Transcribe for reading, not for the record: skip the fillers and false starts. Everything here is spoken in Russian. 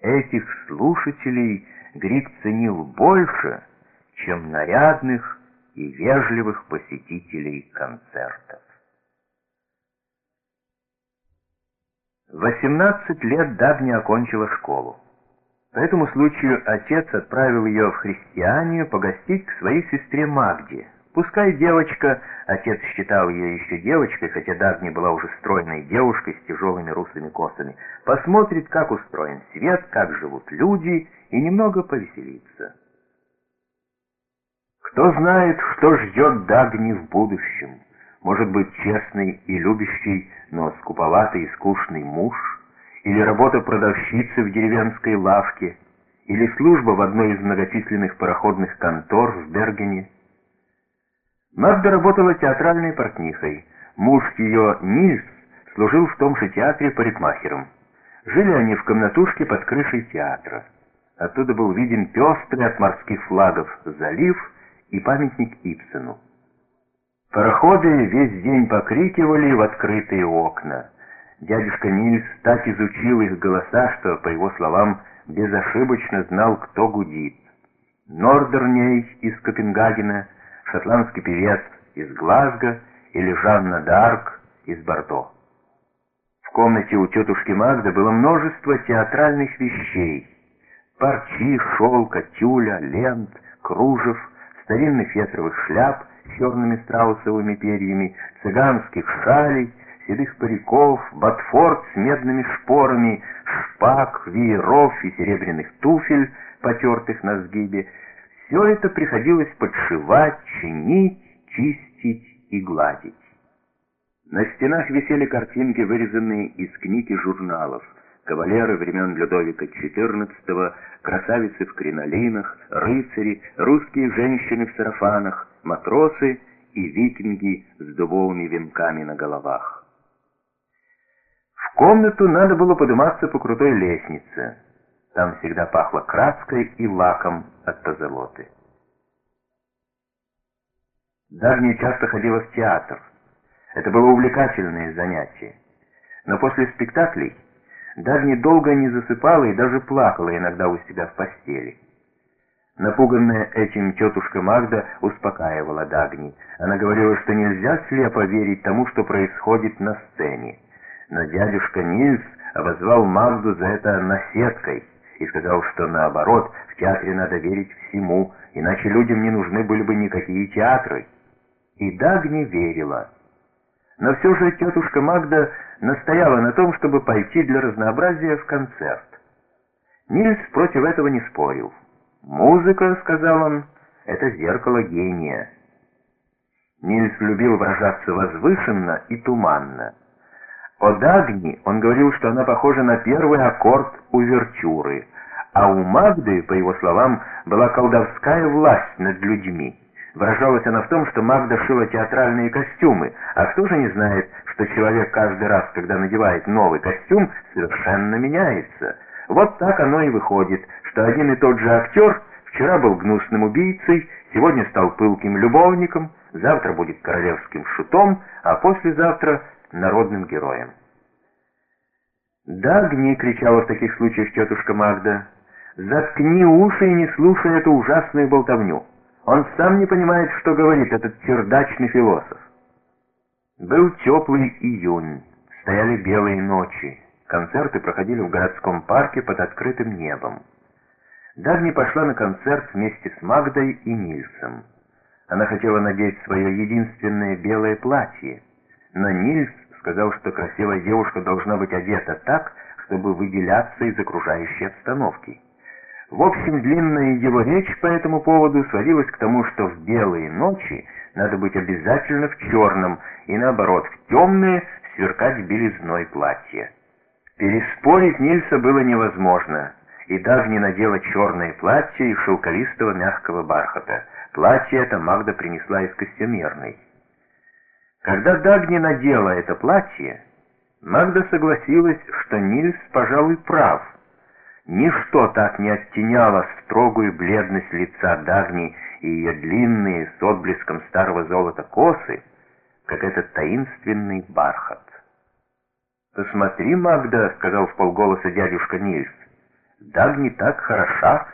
этих слушателей Грик ценил больше, чем нарядных и вежливых посетителей концертов. В 18 лет Дагни окончила школу. По этому случаю отец отправил ее в христианию погостить к своей сестре Магде. Пускай девочка, отец считал ее еще девочкой, хотя Дагни была уже стройной девушкой с тяжелыми русыми косами, посмотрит, как устроен свет, как живут люди, и немного повеселится. Кто знает, что ждет Дагни в будущем? Может быть, честный и любящий, но скуповатый и скучный муж, или работа продавщицы в деревенской лавке, или служба в одной из многочисленных пароходных контор в Бергене. Магда работала театральной портнихой. Муж ее, Нильс, служил в том же театре парикмахером. Жили они в комнатушке под крышей театра. Оттуда был виден пестрый от морских флагов залив и памятник Ибсену. Пароходы весь день покрикивали в открытые окна. Дядюшка Нильс так изучил их голоса, что, по его словам, безошибочно знал, кто гудит. Нордерней из Копенгагена, шотландский певец из Глазго или Жанна д'Арк из Бордо. В комнате у тетушки Магды было множество театральных вещей: парчи, шелка, тюля, лент, кружев, старинных фетровых шляп с черными страусовыми перьями, цыганских шалей, седых париков, ботфорд с медными шпорами, шпаг, вееров и серебряных туфель, потертых на сгибе. Все это приходилось подшивать, чинить, чистить и гладить. На стенах висели картинки, вырезанные из книг и журналов: кавалеры времен Людовика XIV, красавицы в кринолинах, рыцари, русские женщины в сарафанах, матросы и викинги с дубовыми венками на головах. В комнату надо было подниматься по крутой лестнице. Там всегда пахло краской и лаком от позолоты. Дагни часто ходила в театр. Это было увлекательное занятие. Но после спектаклей Дагни долго не засыпала и даже плакала иногда у себя в постели. Напуганная этим тетушка Магда успокаивала Дагни. Она говорила, что нельзя слепо верить тому, что происходит на сцене. Но дядюшка Нильс обозвал Магду за это наседкой и сказал, что наоборот, в театре надо верить всему, иначе людям не нужны были бы никакие театры. И Дагни верила. Но все же тетушка Магда настояла на том, чтобы пойти для разнообразия в концерт. Нильс против этого не спорил. «Музыка, — сказал он, — это зеркало гения». Нильс любил выражаться возвышенно и туманно. О Дагни он говорил, что она похожа на первый аккорд увертюры, а у Магды, по его словам, была колдовская власть над людьми. Выражалась она в том, что Магда шила театральные костюмы, а кто же не знает, что человек каждый раз, когда надевает новый костюм, совершенно меняется. Вот так оно и выходит, что один и тот же актер вчера был гнусным убийцей, сегодня стал пылким любовником, завтра будет королевским шутом, а послезавтра народным героем. «Дагни!» — кричала в таких случаях тетушка Магда. «Заткни уши и не слушай эту ужасную болтовню. Он сам не понимает, что говорит этот чердачный философ». Был теплый июнь, стояли белые ночи. Концерты проходили в городском парке под открытым небом. Дагни пошла на концерт вместе с Магдой и Нильсом. Она хотела надеть свое единственное белое платье, но Нильс сказал, что красивая девушка должна быть одета так, чтобы выделяться из окружающей обстановки. В общем, длинная его речь по этому поводу сводилась к тому, что в белые ночи надо быть обязательно в черном, и наоборот, в темные сверкать белизной платье. Переспорить Нильса было невозможно, и Дагни надела черное платье из шелковистого мягкого бархата. Платье это Магда принесла из костюмерной. Когда Дагни надела это платье, Магда согласилась, что Нильс, пожалуй, прав. Ничто так не оттеняло строгую бледность лица Дагни и ее длинные с отблеском старого золота косы, как этот таинственный бархат. «Посмотри, Магда, — сказал вполголоса дядюшка Нильс, — Дагни так хороша,